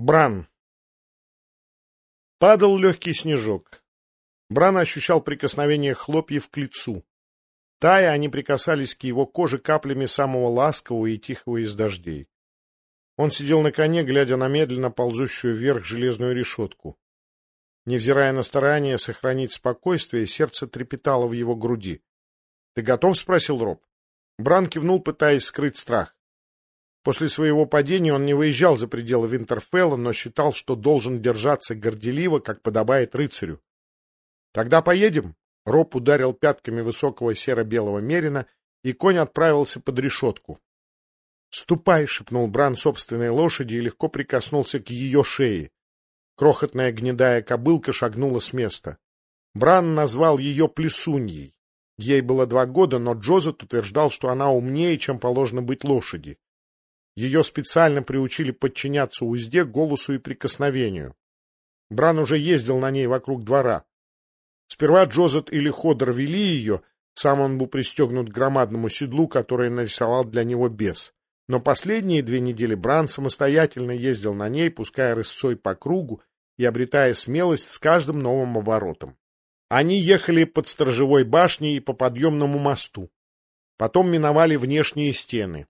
Бран. Падал легкий снежок. Бран ощущал прикосновение хлопьев к лицу. Тая, они прикасались к его коже каплями самого ласкового и тихого из дождей. Он сидел на коне, глядя на медленно ползущую вверх железную решетку. Невзирая на старание сохранить спокойствие, сердце трепетало в его груди. — Ты готов? — спросил Роб. Бран кивнул, пытаясь скрыть страх. После своего падения он не выезжал за пределы Винтерфелла, но считал, что должен держаться горделиво, как подобает рыцарю. — Тогда поедем? Роб ударил пятками высокого серо-белого мерина, и конь отправился под решетку. — Ступай! — шепнул Бран собственной лошади и легко прикоснулся к ее шее. Крохотная гнедая кобылка шагнула с места. Бран назвал ее Плесуньей. Ей было 2 года, но Джозет утверждал, что она умнее, чем положено быть лошади. Ее специально приучили подчиняться узде, голосу и прикосновению. Бран уже ездил на ней вокруг двора. Сперва Джозет или Ходор вели ее, сам он был пристегнут к громадному седлу, которое нарисовал для него бес. Но последние 2 недели Бран самостоятельно ездил на ней, пуская рысцой по кругу и обретая смелость с каждым новым оборотом. Они ехали под сторожевой башней и по подъемному мосту. Потом миновали внешние стены.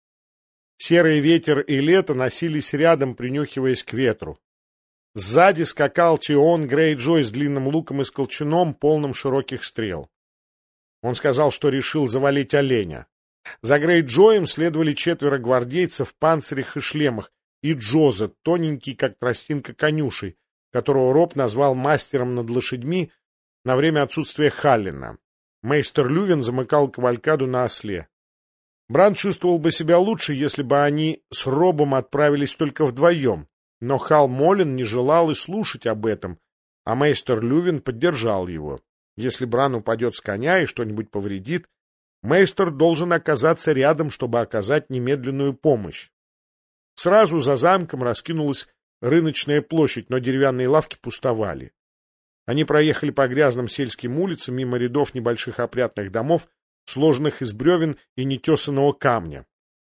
Серый ветер и лето носились рядом, принюхиваясь к ветру. Сзади скакал Тион Грейджой с длинным луком и с колчаном, полным широких стрел. Он сказал, что решил завалить оленя. За Грейджоем следовали 4 гвардейцев в панцирях и шлемах, и Джозет, тоненький, как тростинка конюшей, которого Роб назвал мастером над лошадьми на время отсутствия Халлина. Мейстер Лювен замыкал кавалькаду на осле. Бран чувствовал бы себя лучше, если бы они с Робом отправились только вдвоем, но Хал Молин не желал и слушать об этом, а мейстер Лювен поддержал его. Если Бран упадет с коня и что-нибудь повредит, мейстер должен оказаться рядом, чтобы оказать немедленную помощь. Сразу за замком раскинулась рыночная площадь, но деревянные лавки пустовали. Они проехали по грязным сельским улицам мимо рядов небольших опрятных домов, сложенных из бревен и нетесанного камня.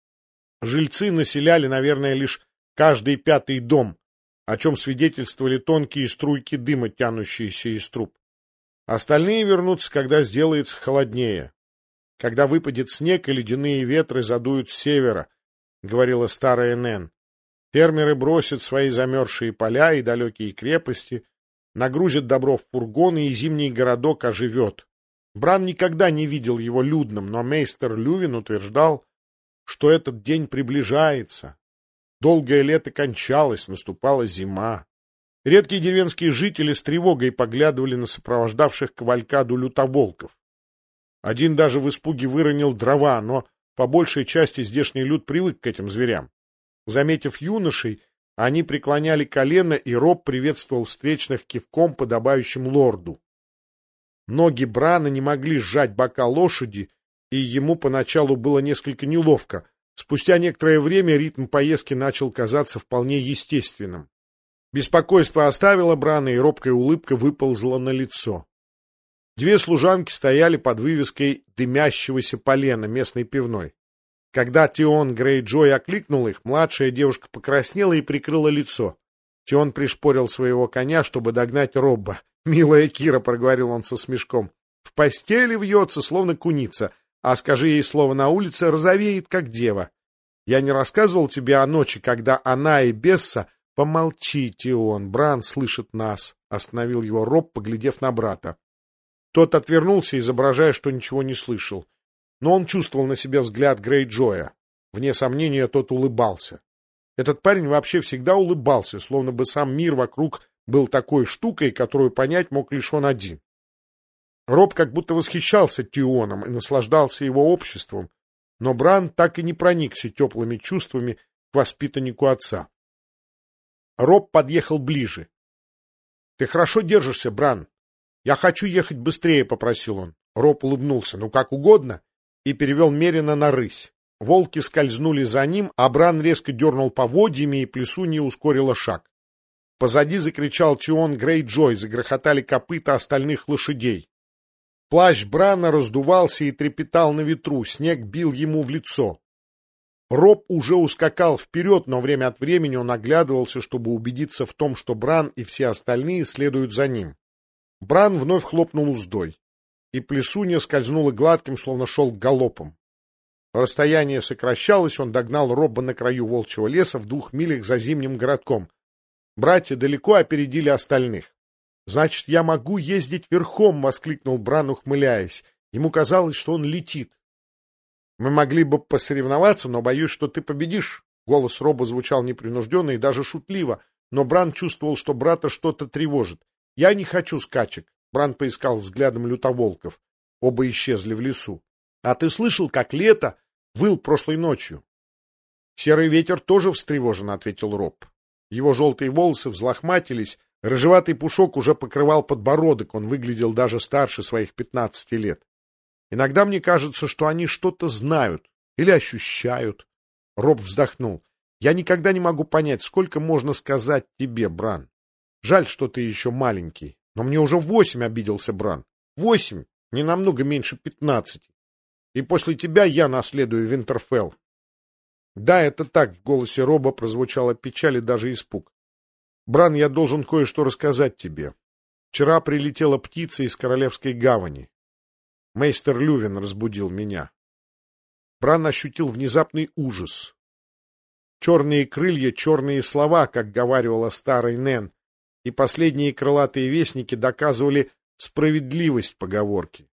Жильцы населяли, наверное, лишь каждый 5-й дом, о чем свидетельствовали тонкие струйки дыма, тянущиеся из труб. Остальные вернутся, когда сделается холоднее. Когда выпадет снег и ледяные ветры задуют с севера, — говорила старая Нэн. Фермеры бросят свои замерзшие поля и далекие крепости, нагрузят добро в фургоны, и зимний городок оживет. Бран никогда не видел его людным, но мейстер Лювен утверждал, что этот день приближается. Долгое лето кончалось, наступала зима. Редкие деревенские жители с тревогой поглядывали на сопровождавших кавалькаду лютоболков. Один даже в испуге выронил дрова, но по большей части здешний люд привык к этим зверям. Заметив юношей, они преклоняли колено, и Роб приветствовал встречных кивком, подобающим лорду. Ноги Брана не могли сжать бока лошади, и ему поначалу было несколько неловко. Спустя некоторое время ритм поездки начал казаться вполне естественным. Беспокойство оставило Брана, и робкая улыбка выползла на лицо. 2 служанки стояли под вывеской дымящегося полена местной пивной. Когда Тион Грейджой окликнул их, младшая девушка покраснела и прикрыла лицо. Тион пришпорил своего коня, чтобы догнать Робба. «Милая Кира», — проговорил он со смешком, — «в постели вьется, словно куница, а скажи ей слово на улице, розовеет, как дева. Я не рассказывал тебе о ночи, когда она и Бесса...» «Помолчи, Тион, Бран слышит нас», — остановил его Роб, поглядев на брата. Тот отвернулся, изображая, что ничего не слышал. Но он чувствовал на себе взгляд Грейджоя. Вне сомнения, тот улыбался. Этот парень вообще всегда улыбался, словно бы сам мир вокруг был такой штукой, которую понять мог лишь он один. Роб как будто восхищался Тионом и наслаждался его обществом, но Бран так и не проникся теплыми чувствами к воспитаннику отца. Роб подъехал ближе. — Ты хорошо держишься, Бран? — Я хочу ехать быстрее, — попросил он. Роб улыбнулся. — Ну, как угодно, и перевел мерина на рысь. Волки скользнули за ним, а Бран резко дернул поводьями, и Плесунья ускорила шаг. Позади закричал Тион Грейджой, загрохотали копыта остальных лошадей. Плащ Брана раздувался и трепетал на ветру, снег бил ему в лицо. Роб уже ускакал вперед, но время от времени он оглядывался, чтобы убедиться в том, что Бран и все остальные следуют за ним. Бран вновь хлопнул уздой, и плесунья скользнула гладким, словно шел галопом. Расстояние сокращалось, он догнал Робба на краю волчьего леса в 2 милях за зимним городком. Братья далеко опередили остальных. «Значит, я могу ездить верхом!» — воскликнул Бран, ухмыляясь. Ему казалось, что он летит. «Мы могли бы посоревноваться, но боюсь, что ты победишь». Голос Робба звучал непринужденно и даже шутливо, но Бран чувствовал, что брата что-то тревожит. «Я не хочу скачек». Бран поискал взглядом лютоволков. Оба исчезли в лесу. «А ты слышал, как лето выл прошлой ночью?» «Серый ветер тоже встревожен», — ответил Роб. Его желтые волосы взлохматились, рыжеватый пушок уже покрывал подбородок, он выглядел даже старше своих 15 лет. «Иногда мне кажется, что они что-то знают или ощущают». Роб вздохнул. «Я никогда не могу понять, сколько можно сказать тебе, Бран. Жаль, что ты еще маленький, но мне уже 8, обиделся Бран. 8, не намного меньше 15. И после тебя я наследую Винтерфелл». «Да, это так», — в голосе Роба прозвучала печаль и даже испуг. «Бран, я должен кое-что рассказать тебе. Вчера прилетела птица из Королевской гавани. Мейстер Лювин разбудил меня». Бран ощутил внезапный ужас. Черные крылья, черные слова, как говаривала старый Нэн, и последние крылатые вестники доказывали справедливость поговорки.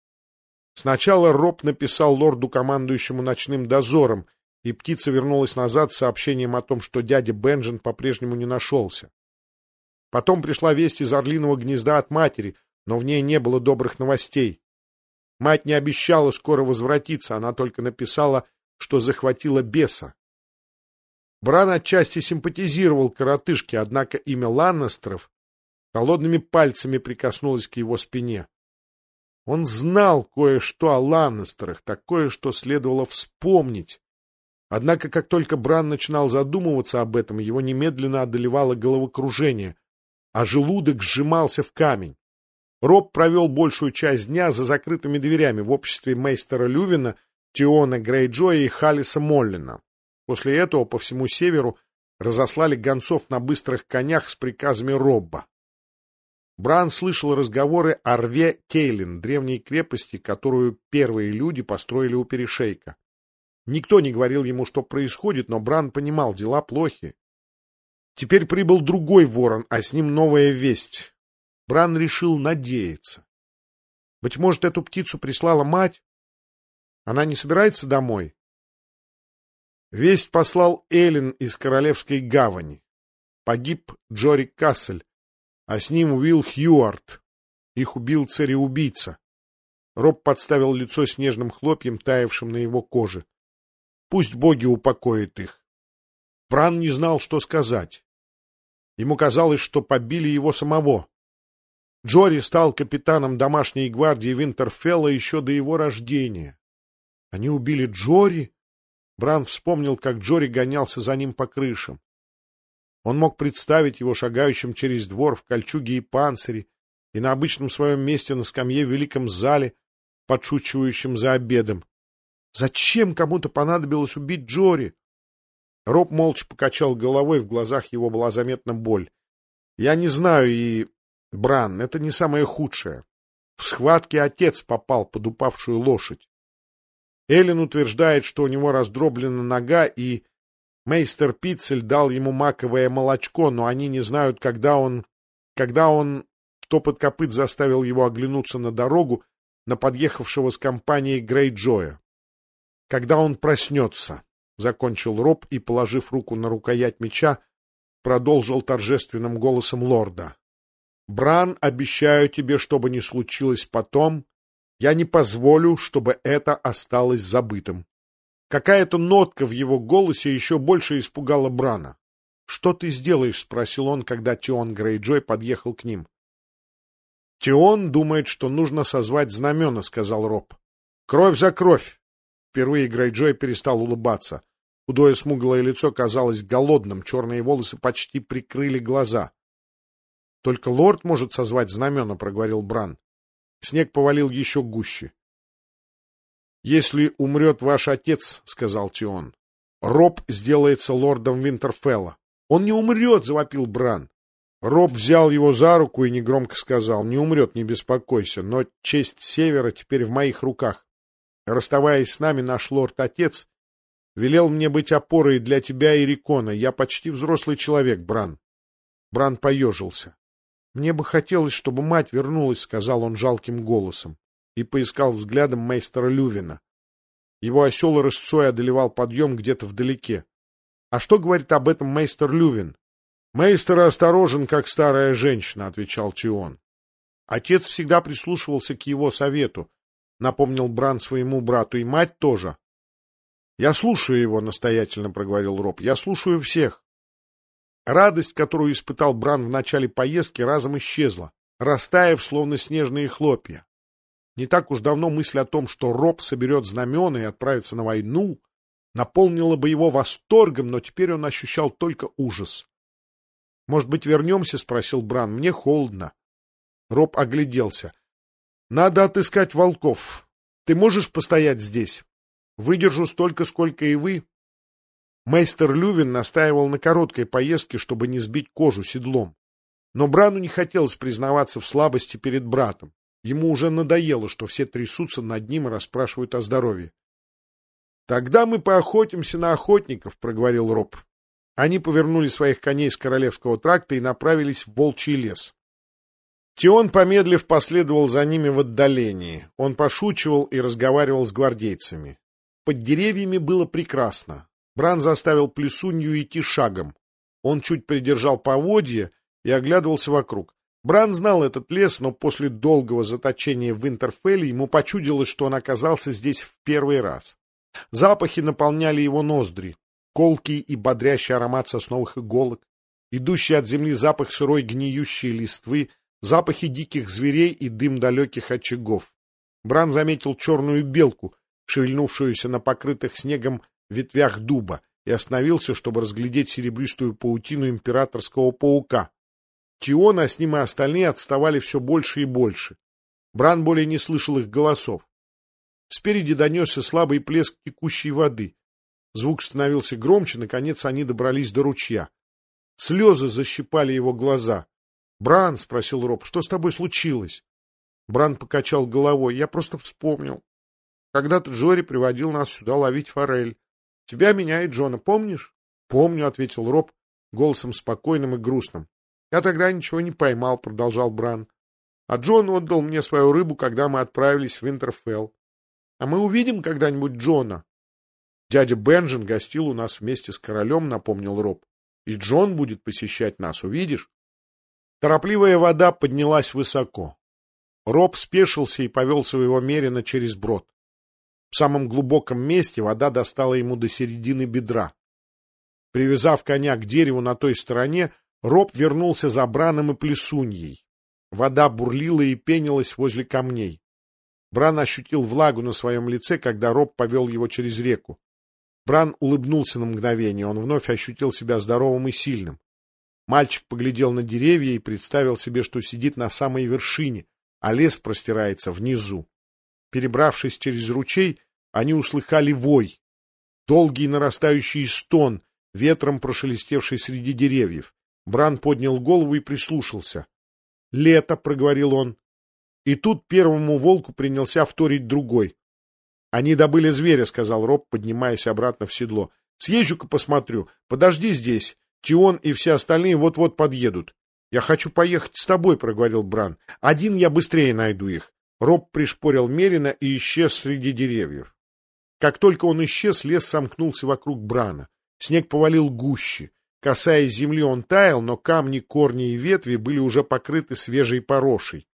Сначала Роб написал лорду, командующему ночным дозором, и птица вернулась назад с сообщением о том, что дядя Бенджин по-прежнему не нашелся. Потом пришла весть из орлиного гнезда от матери, но в ней не было добрых новостей. Мать не обещала скоро возвратиться, она только написала, что захватила беса. Бран отчасти симпатизировал коротышке, однако имя Ланнестеров холодными пальцами прикоснулось к его спине. Он знал кое-что о Ланнестерах, такое, что следовало вспомнить. Однако, как только Бран начинал задумываться об этом, его немедленно одолевало головокружение, а желудок сжимался в камень. Роб провел большую часть дня за закрытыми дверями в обществе мейстера Лювина, Тиона Грейджоя и Халлиса Моллина. После этого по всему северу разослали гонцов на быстрых конях с приказами Робба. Бран слышал разговоры о рве Кейлин, древней крепости, которую первые люди построили у перешейка. Никто не говорил ему, что происходит, но Бран понимал, дела плохи. Теперь прибыл другой ворон, а с ним новая весть. Бран решил надеяться. Быть может, эту птицу прислала мать? Она не собирается домой? Весть послал Эллен из Королевской гавани. Погиб Джори Кассель, а с ним Уилл Хьюарт. Их убил цареубийца. Роб подставил лицо снежным хлопьям, таявшим на его коже. Пусть боги упокоят их. Бран не знал, что сказать. Ему казалось, что побили его самого. Джори стал капитаном домашней гвардии Винтерфелла еще до его рождения. Они убили Джори? Бран вспомнил, как Джори гонялся за ним по крышам. Он мог представить его шагающим через двор в кольчуге и панцире и на обычном своем месте на скамье в великом зале, подшучивающим за обедом. Зачем кому-то понадобилось убить Джори? Роб молча покачал головой, в глазах его была заметна боль. Я не знаю, и... Бран, это не самое худшее. В схватке отец попал под упавшую лошадь. Эллен утверждает, что у него раздроблена нога, и мейстер Пиццель дал ему маковое молочко, но они не знают, когда он... Топот копыт заставил его оглянуться на дорогу, на подъехавшего с компанией Грейджоя. Когда он проснется, — закончил Роб и, положив руку на рукоять меча, продолжил торжественным голосом лорда. — Бран, обещаю тебе, что бы ни случилось потом, я не позволю, чтобы это осталось забытым. Какая-то нотка в его голосе еще больше испугала Брана. — Что ты сделаешь? — спросил он, когда Тион Грейджой подъехал к ним. — Тион думает, что нужно созвать знамена, — сказал Роб. — Кровь за кровь! Впервые Грейджой перестал улыбаться. Худое смуглое лицо казалось голодным, черные волосы почти прикрыли глаза. — Только лорд может созвать знамена, — проговорил Бран. Снег повалил еще гуще. — Если умрет ваш отец, — сказал Тион, Роб сделается лордом Винтерфелла. Он не умрет, завопил Бран. Роб взял его за руку и негромко сказал: не умрет, не беспокойся, но честь Севера теперь в моих руках. Расставаясь с нами, наш лорд-отец велел мне быть опорой для тебя и Рикона. Я почти взрослый человек, Бран. Бран поежился. Мне бы хотелось, чтобы мать вернулась, сказал он жалким голосом, и поискал взглядом мейстера Лювина. Его осел рысцой одолевал подъем где-то вдалеке. — А что говорит об этом мейстер Лювин? — Мейстер осторожен, как старая женщина, — отвечал Тион. Отец всегда прислушивался к его совету, — напомнил Бран своему брату, — и мать тоже. — Я слушаю его, — настоятельно проговорил Роб, — я слушаю всех. Радость, которую испытал Бран в начале поездки, разом исчезла, растаяв, словно снежные хлопья. Не так уж давно мысль о том, что Роб соберет знамена и отправится на войну, наполнила бы его восторгом, но теперь он ощущал только ужас. — Может быть, вернемся? — спросил Бран. — Мне холодно. Роб огляделся. — Надо отыскать волков. Ты можешь постоять здесь? Выдержу столько, сколько и вы. Мейстер Лювин настаивал на короткой поездке, чтобы не сбить кожу седлом. Но Брану не хотелось признаваться в слабости перед братом. Ему уже надоело, что все трясутся над ним и расспрашивают о здоровье. — Тогда мы поохотимся на охотников, — проговорил Роб. Они повернули своих коней с Королевского тракта и направились в Волчий лес. Тион, помедлив, последовал за ними в отдалении. Он пошучивал и разговаривал с гвардейцами. Под деревьями было прекрасно. Бран заставил Плесунью идти шагом. Он чуть придержал поводья и оглядывался вокруг. Бран знал этот лес, но после долгого заточения в Винтерфелле ему почудилось, что он оказался здесь в первый раз. Запахи наполняли его ноздри. Колкий и бодрящий аромат сосновых иголок, идущий от земли запах сырой гниющей листвы, запахи диких зверей и дым далеких очагов. Бран заметил черную белку, шевельнувшуюся на покрытых снегом ветвях дуба, и остановился, чтобы разглядеть серебристую паутину императорского паука. Тион, а с ним и остальные отставали все больше и больше. Бран более не слышал их голосов. Спереди донесся слабый плеск текущей воды. Звук становился громче, наконец они добрались до ручья. Слезы защипали его глаза. — Бран, — спросил Роб, — что с тобой случилось? Бран покачал головой. — Я просто вспомнил. Когда-то Джори приводил нас сюда ловить форель. Тебя, меня и Джона, помнишь? — Помню, — ответил Роб голосом спокойным и грустным. — Я тогда ничего не поймал, — продолжал Бран. А Джон отдал мне свою рыбу, когда мы отправились в Винтерфелл. А мы увидим когда-нибудь Джона? Дядя Бенджин гостил у нас вместе с королем, — напомнил Роб. И Джон будет посещать нас, увидишь? Торопливая вода поднялась высоко. Роб спешился и повел своего мерина через брод. В самом глубоком месте вода достала ему до середины бедра. Привязав коня к дереву на той стороне, Роб вернулся за Браном и Плесуньей. Вода бурлила и пенилась возле камней. Бран ощутил влагу на своем лице, когда Роб повел его через реку. Бран улыбнулся на мгновение, он вновь ощутил себя здоровым и сильным. Мальчик поглядел на деревья и представил себе, что сидит на самой вершине, а лес простирается внизу. Перебравшись через ручей, они услыхали вой. Долгий нарастающий стон, ветром прошелестевший среди деревьев. Бран поднял голову и прислушался. — Лето, — проговорил он. И тут первому волку принялся вторить другой. — Они добыли зверя, — сказал Роб, поднимаясь обратно в седло. — Съезжу-ка посмотрю. Подожди здесь. Тион и все остальные вот-вот подъедут. — Я хочу поехать с тобой, — проговорил Бран. — Один я быстрее найду их. Роб пришпорил мерина и исчез среди деревьев. Как только он исчез, лес сомкнулся вокруг Брана. Снег повалил гуще. Касаясь земли, он таял, но камни, корни и ветви были уже покрыты свежей порошей.